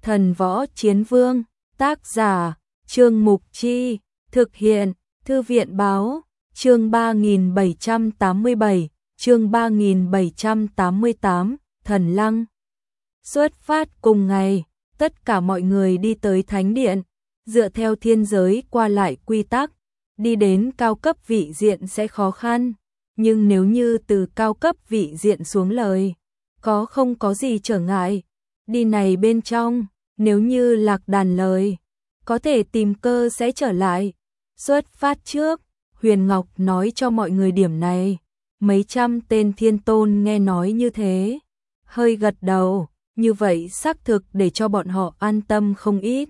Thần Võ Chiến Vương, tác giả, Trương Mục Chi, thực hiện, Thư viện Báo, chương 3787, chương 3788, Thần Lăng. Xuất phát cùng ngày, tất cả mọi người đi tới Thánh Điện, dựa theo thiên giới qua lại quy tắc, đi đến cao cấp vị diện sẽ khó khăn, nhưng nếu như từ cao cấp vị diện xuống lời, không có gì trở ngại. Đi này bên trong, nếu như lạc đàn lời, có thể tìm cơ sẽ trở lại. Xuất phát trước, Huyền Ngọc nói cho mọi người điểm này. Mấy trăm tên thiên tôn nghe nói như thế, hơi gật đầu, như vậy xác thực để cho bọn họ an tâm không ít.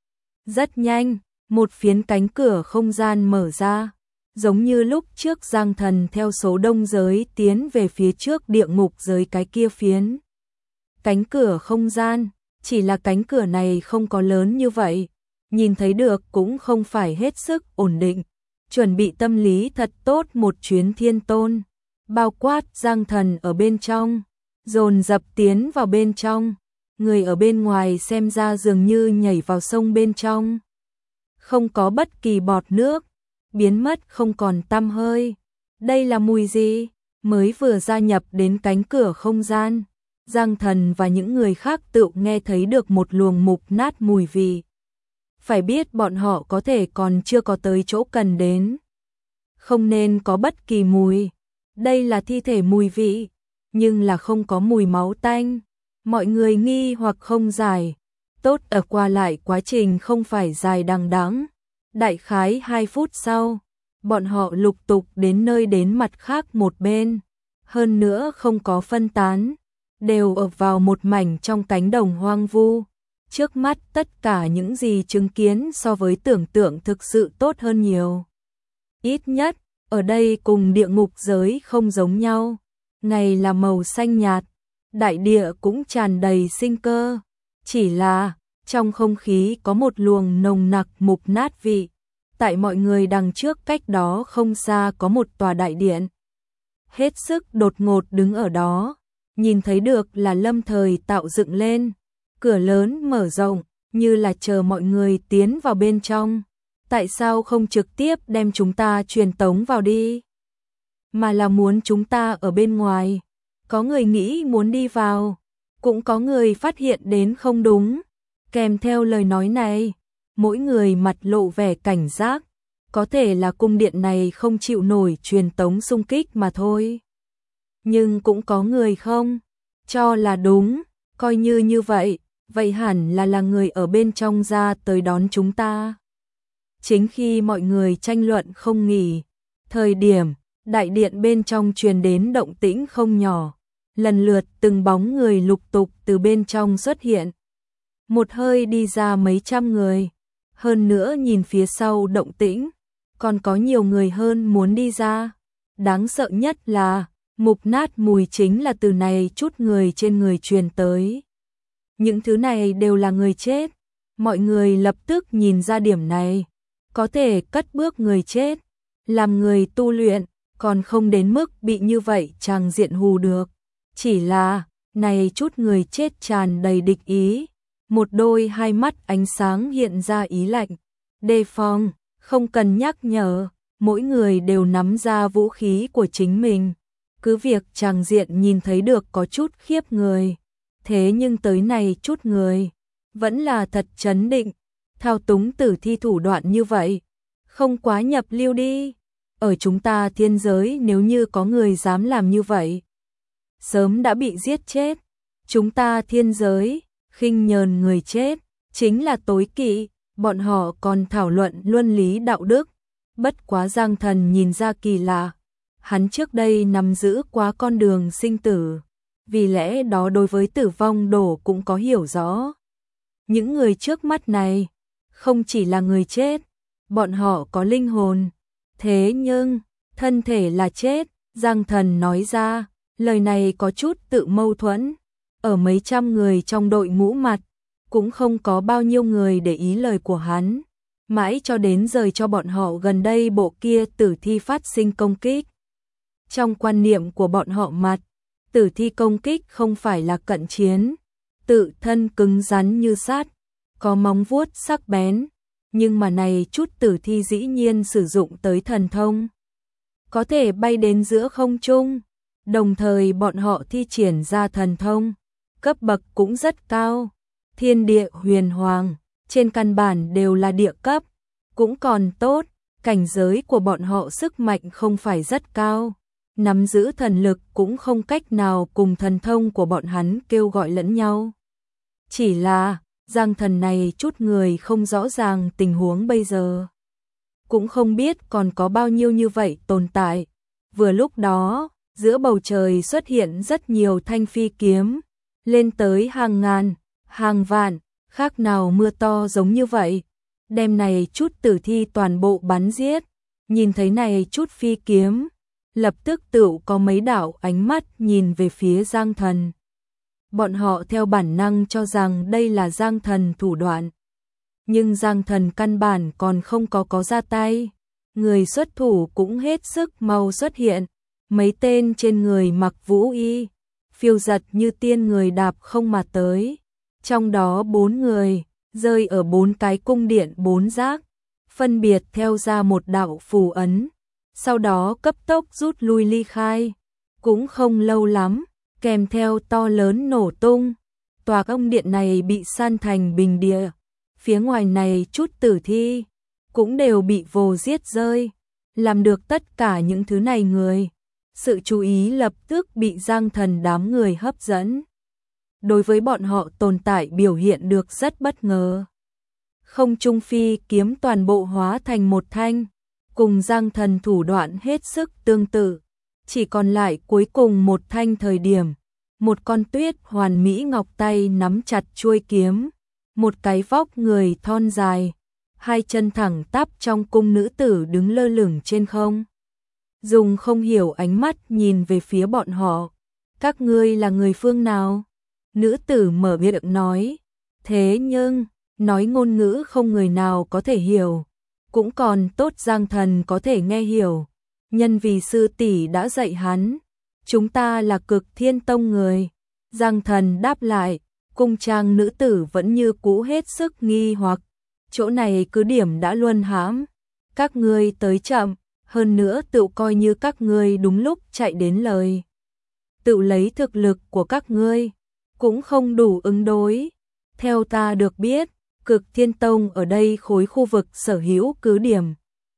Rất nhanh, một phiến cánh cửa không gian mở ra, giống như lúc trước Giang Thần theo số đông giới tiến về phía trước địa ngục giới cái kia phiến. Cánh cửa không gian, chỉ là cánh cửa này không có lớn như vậy, nhìn thấy được cũng không phải hết sức ổn định, chuẩn bị tâm lý thật tốt một chuyến thiên tôn, bao quát Giang Thần ở bên trong, dồn dập tiến vào bên trong, người ở bên ngoài xem ra dường như nhảy vào sông bên trong. Không có bất kỳ bọt nước, biến mất không còn tăm hơi. Đây là mùi gì? Mới vừa gia nhập đến cánh cửa không gian, Giang Thần và những người khác tự nghe thấy được một luồng mục nát mùi vị. Phải biết bọn họ có thể còn chưa có tới chỗ cần đến. Không nên có bất kỳ mùi. Đây là thi thể mùi vị, nhưng là không có mùi máu tanh. Mọi người nghi hoặc không dài. Tốt ở qua lại quá trình không phải dài đằng đẵng. Đại khái 2 phút sau, bọn họ lục tục đến nơi đến mặt khác một bên. Hơn nữa không có phân tán, đều ở vào một mảnh trong cánh đồng hoang vu. Trước mắt tất cả những gì chứng kiến so với tưởng tượng thực sự tốt hơn nhiều. Ít nhất, ở đây cùng địa ngục giới không giống nhau. Ngày là màu xanh nhạt, đại địa cũng tràn đầy sinh cơ. Chỉ là, trong không khí có một luồng nồng nặc mục nát vị. Tại mọi người đằng trước cách đó không xa có một tòa đại điện. Hết sức đột ngột đứng ở đó, nhìn thấy được là lâm thời tạo dựng lên. Cửa lớn mở rộng, như là chờ mọi người tiến vào bên trong. Tại sao không trực tiếp đem chúng ta truyền tống vào đi? Mà là muốn chúng ta ở bên ngoài. Có người nghĩ muốn đi vào, cũng có người phát hiện đến không đúng. Kèm theo lời nói này, mỗi người mặt lộ vẻ cảnh giác. Có thể là cung điện này không chịu nổi truyền tống xung kích mà thôi. Nhưng cũng có người không cho là đúng, coi như vậy. Vậy hẳn là người ở bên trong ra tới đón chúng ta. Chính khi mọi người tranh luận không nghỉ, thời điểm đại điện bên trong truyền đến động tĩnh không nhỏ, lần lượt từng bóng người lục tục từ bên trong xuất hiện. Một hơi đi ra mấy trăm người, hơn nữa nhìn phía sau động tĩnh, còn có nhiều người hơn muốn đi ra. Đáng sợ nhất là, mục nát mùi chính là từ này chút người trên người truyền tới. Những thứ này đều là người chết. Mọi người lập tức nhìn ra điểm này. Có thể cất bước người chết, làm người tu luyện, còn không đến mức bị như vậy tràng diện hù được. Chỉ là, này chút người chết tràn đầy địch ý. Một đôi hai mắt ánh sáng hiện ra ý lạnh. Đề phòng, không cần nhắc nhở, mỗi người đều nắm ra vũ khí của chính mình. Cứ việc tràng diện nhìn thấy được có chút khiếp người. Thế nhưng tới này chút người, vẫn là thật trấn định, thao túng tử thi thủ đoạn như vậy, không quá nhập lưu đi. Ở chúng ta thiên giới nếu như có người dám làm như vậy, sớm đã bị giết chết. Chúng ta thiên giới, khinh nhờn người chết, chính là tối kỵ, bọn họ còn thảo luận luân lý đạo đức. Bất quá Giang Thần nhìn ra kỳ lạ, hắn trước đây nắm giữ quá con đường sinh tử. Vì lẽ đó đối với tử vong đổ cũng có hiểu rõ. Những người trước mắt này, không chỉ là người chết, bọn họ có linh hồn. Thế nhưng, thân thể là chết, Giang Thần nói ra, lời này có chút tự mâu thuẫn. Ở mấy trăm người trong đội ngũ mặt, cũng không có bao nhiêu người để ý lời của hắn. Mãi cho đến rời cho bọn họ gần đây bộ kia tử thi phát sinh công kích. Trong quan niệm của bọn họ mặt, tử thi công kích không phải là cận chiến. tự thân cứng rắn như sắt, có móng vuốt sắc bén, nhưng mà này chút tử thi dĩ nhiên sử dụng tới thần thông. Có thể bay đến giữa không trung, đồng thời bọn họ thi triển ra thần thông, cấp bậc cũng rất cao, thiên địa huyền hoàng, trên căn bản đều là địa cấp, cũng còn tốt, cảnh giới của bọn họ sức mạnh không phải rất cao, nắm giữ thần lực cũng không cách nào cùng thần thông của bọn hắn kêu gọi lẫn nhau. Chỉ là, Giang Thần này chút người không rõ ràng tình huống bây giờ. Cũng không biết còn có bao nhiêu như vậy tồn tại. Vừa lúc đó, giữa bầu trời xuất hiện rất nhiều thanh phi kiếm, lên tới hàng ngàn, hàng vạn, khác nào mưa to giống như vậy. Đem này chút tử thi toàn bộ bắn giết, nhìn thấy này chút phi kiếm, lập tức tựu có mấy đạo ánh mắt nhìn về phía Giang Thần. Bọn họ theo bản năng cho rằng đây là Giang Thần thủ đoạn. Nhưng Giang Thần căn bản còn không có ra tay. Người xuất thủ cũng hết sức mau xuất hiện. Mấy tên trên người mặc vũ y, phiêu giật như tiên người đạp không mà tới. Trong đó 4 người, rơi ở 4 cái cung điện 4 giác, phân biệt theo ra một đạo phù ấn. Sau đó cấp tốc rút lui ly khai. Cũng không lâu lắm, kèm theo to lớn nổ tung. Tòa cung điện này bị san thành bình địa. Phía ngoài này chút tử thi, cũng đều bị vồ giết rơi. Làm được tất cả những thứ này người. Sự chú ý lập tức bị Giang Thần đám người hấp dẫn. Đối với bọn họ tồn tại biểu hiện được rất bất ngờ. Không trung phi kiếm toàn bộ hóa thành một thanh, cùng Giang Thần thủ đoạn hết sức tương tự. Chỉ còn lại cuối cùng một thanh thời điểm, một con tuyết hoàn mỹ ngọc tay nắm chặt chuôi kiếm, một cái vóc người thon dài, hai chân thẳng tắp trong cung nữ tử đứng lơ lửng trên không. Dùng không hiểu ánh mắt nhìn về phía bọn họ. Các ngươi là người phương nào? Nữ tử mở miệng nói. Thế nhưng, nói ngôn ngữ không người nào có thể hiểu. Cũng còn tốt Giang Thần có thể nghe hiểu. Nhân vì sư tỷ đã dạy hắn. Chúng ta là Cực Thiên Tông người. Giang Thần đáp lại. Cung trang nữ tử vẫn như cũ hết sức nghi hoặc. Chỗ này cứ điểm đã luân hãm. Các ngươi tới chậm. Hơn nữa tự coi như các ngươi đúng lúc chạy đến lời. Tự lấy thực lực của các ngươi cũng không đủ ứng đối. Theo ta được biết, Cực Thiên Tông ở đây khối khu vực sở hữu cứ điểm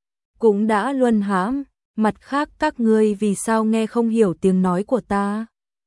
cũng đã luân hãm. Mặt khác các ngươi vì sao nghe không hiểu tiếng nói của ta?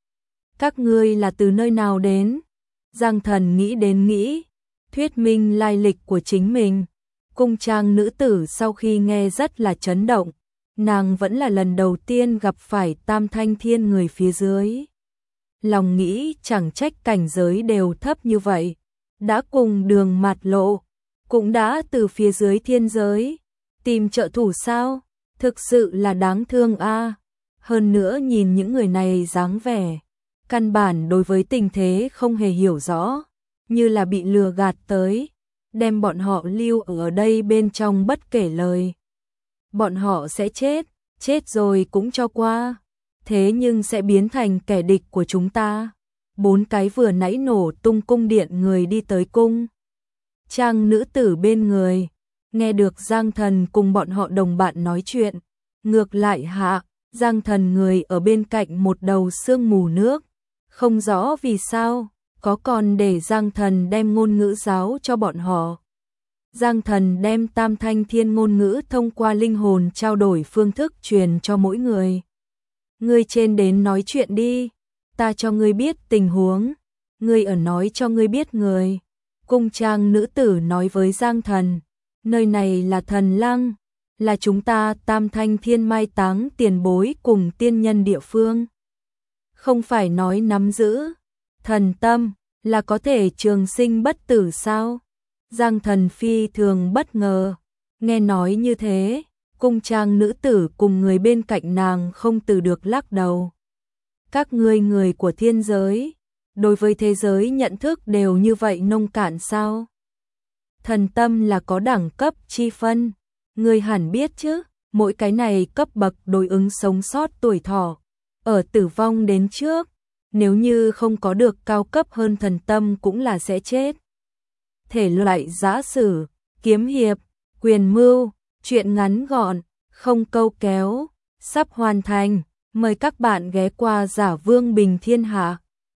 Các ngươi là từ nơi nào đến? Giang Thần nghĩ đến nghĩ, thuyết minh lai lịch của chính mình. Cung trang nữ tử sau khi nghe rất là chấn động. Nàng vẫn là lần đầu tiên gặp phải Tam Thanh Thiên người phía dưới. Lòng nghĩ chẳng trách cảnh giới đều thấp như vậy. Đã cùng đường mạt lộ, cũng đã từ phía dưới thiên giới. Tìm trợ thủ sao? Thực sự là đáng thương a. Hơn nữa nhìn những người này dáng vẻ, căn bản đối với tình thế không hề hiểu rõ, như là bị lừa gạt tới, đem bọn họ lưu ở đây bên trong bất kể lời. Bọn họ sẽ chết rồi cũng cho qua, thế nhưng sẽ biến thành kẻ địch của chúng ta. 4 cái vừa nãy nổ tung cung điện người đi tới cung trang nữ tử bên người, nghe được Giang Thần cùng bọn họ đồng bạn nói chuyện, ngược lại hạ, Giang Thần người ở bên cạnh một đầu sương mù nước, không rõ vì sao, có còn để Giang Thần đem ngôn ngữ giáo cho bọn họ. Giang Thần đem Tam Thanh Thiên ngôn ngữ thông qua linh hồn trao đổi phương thức truyền cho mỗi người. Ngươi trên đến nói chuyện đi, ta cho ngươi biết tình huống, ngươi ở nói cho ngươi biết người. Cung trang nữ tử nói với Giang Thần, nơi này là Thần Lăng, là chúng ta Tam Thanh Thiên mai táng tiền bối cùng tiên nhân địa phương. Không phải nói nắm giữ thần tâm là có thể trường sinh bất tử sao? Giang Thần phi thường bất ngờ, nghe nói như thế, cung trang nữ tử cùng người bên cạnh nàng không từ được lắc đầu. Các ngươi người của thiên giới, đối với thế giới nhận thức đều như vậy nông cạn sao? Thần tâm là có đẳng cấp chi phân, ngươi hẳn biết chứ, mỗi cái này cấp bậc đối ứng sống sót tuổi thọ, ở tử vong đến trước, nếu như không có được cao cấp hơn thần tâm cũng là sẽ chết. Thể loại giã sử, kiếm hiệp, quyền mưu, truyện ngắn gọn, không câu kéo, sắp hoàn thành. Mời các bạn ghé qua Giả Vương Bình Thiên Hạ.